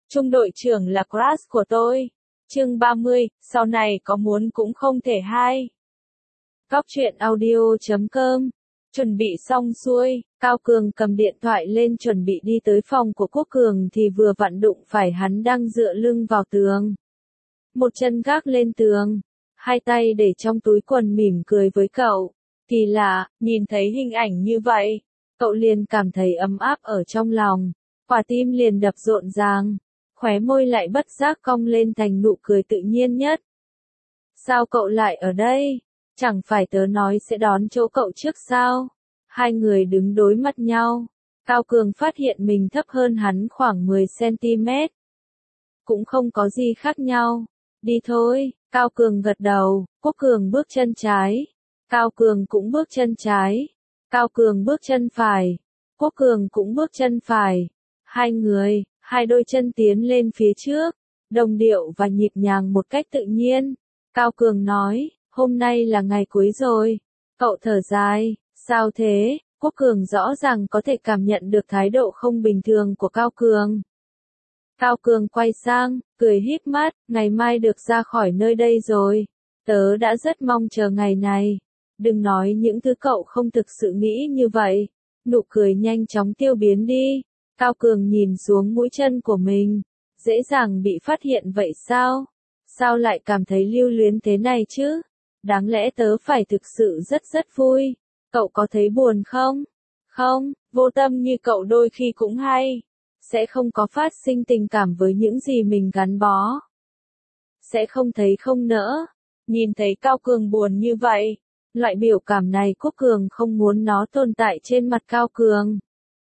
Trung đội trưởng là crush của tôi. Chương 30, sau này có muốn cũng không thể hay. Góc truyện audio.com. Chuẩn bị xong xuôi, Cao Cường cầm điện thoại lên chuẩn bị đi tới phòng của Quốc Cường thì vừa vặn đụng phải hắn đang dựa lưng vào tường. Một chân gác lên tường, hai tay để trong túi quần mỉm cười với cậu. Kỳ lạ, nhìn thấy hình ảnh như vậy, cậu liền cảm thấy ấm áp ở trong lòng, quả tim liền đập rộn ràng, khóe môi lại bất giác cong lên thành nụ cười tự nhiên nhất. Sao cậu lại ở đây? Chẳng phải tớ nói sẽ đón chỗ cậu trước sao? Hai người đứng đối mặt nhau. Cao Cường phát hiện mình thấp hơn hắn khoảng 10 cm. Cũng không có gì khác nhau. Đi thôi, Cao Cường gật đầu, Quốc Cường bước chân trái. Cao Cường cũng bước chân trái. Cao Cường bước chân phải. Quốc Cường cũng bước chân phải. Hai đôi chân tiến lên phía trước, đồng điệu và nhịp nhàng một cách tự nhiên. Cao Cường nói, hôm nay là ngày cuối rồi. Cậu thở dài, sao thế? Quốc Cường rõ ràng có thể cảm nhận được thái độ không bình thường của Cao Cường. Cao Cường quay sang, cười híp mắt, ngày mai được ra khỏi nơi đây rồi. Tớ đã rất mong chờ ngày này. Đừng nói những thứ cậu không thực sự nghĩ như vậy. Nụ cười nhanh chóng tiêu biến đi. Cao Cường nhìn xuống mũi chân của mình. Dễ dàng bị phát hiện vậy sao? Sao lại cảm thấy lưu luyến thế này chứ? Đáng lẽ tớ phải thực sự rất vui. Cậu có thấy buồn không? Không, vô tâm như cậu đôi khi cũng hay. Sẽ không có phát sinh tình cảm với những gì mình gắn bó. Sẽ không thấy không nỡ. Nhìn thấy Cao Cường buồn như vậy. Loại biểu cảm này Quốc Cường không muốn nó tồn tại trên mặt Cao Cường.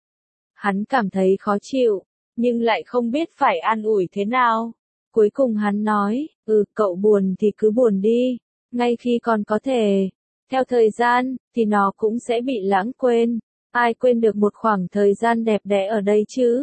Hắn cảm thấy khó chịu, nhưng lại không biết phải an ủi thế nào. Cuối cùng hắn nói, cậu buồn thì cứ buồn đi, ngay khi còn có thể. Theo thời gian, thì nó cũng sẽ bị lãng quên. Ai quên được một khoảng thời gian đẹp đẽ ở đây chứ?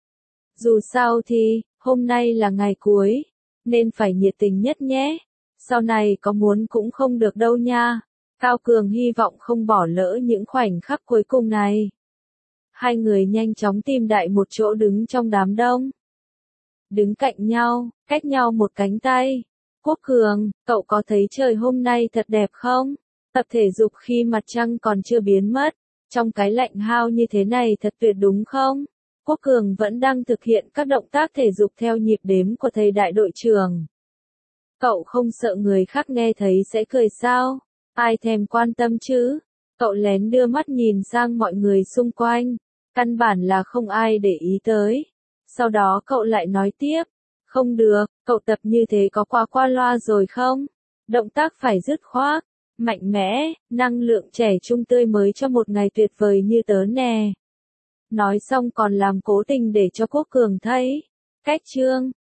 Dù sao thì, hôm nay là ngày cuối, nên phải nhiệt tình nhất nhé. Sau này có muốn cũng không được đâu nha. Cao Cường hy vọng không bỏ lỡ những khoảnh khắc cuối cùng này. Hai người nhanh chóng tìm đại một chỗ đứng trong đám đông. Đứng cạnh nhau, cách nhau một cánh tay. Quốc Cường, cậu có thấy trời hôm nay thật đẹp không? Tập thể dục khi mặt trăng còn chưa biến mất. Trong cái lạnh hao như thế này thật tuyệt đúng không? Quốc Cường vẫn đang thực hiện các động tác thể dục theo nhịp đếm của thầy đại đội trưởng. Cậu không sợ người khác nghe thấy sẽ cười sao? Ai thèm quan tâm chứ? Cậu lén đưa mắt nhìn sang mọi người xung quanh. Căn bản là không ai để ý tới. Sau đó cậu lại nói tiếp. Không được, cậu tập như thế có quá qua loa rồi không? Động tác phải dứt khoát, mạnh mẽ, năng lượng trẻ trung tươi mới cho một ngày tuyệt vời như tớ nè. Nói xong còn làm cố tình để cho Quốc Cường thấy. Cách chương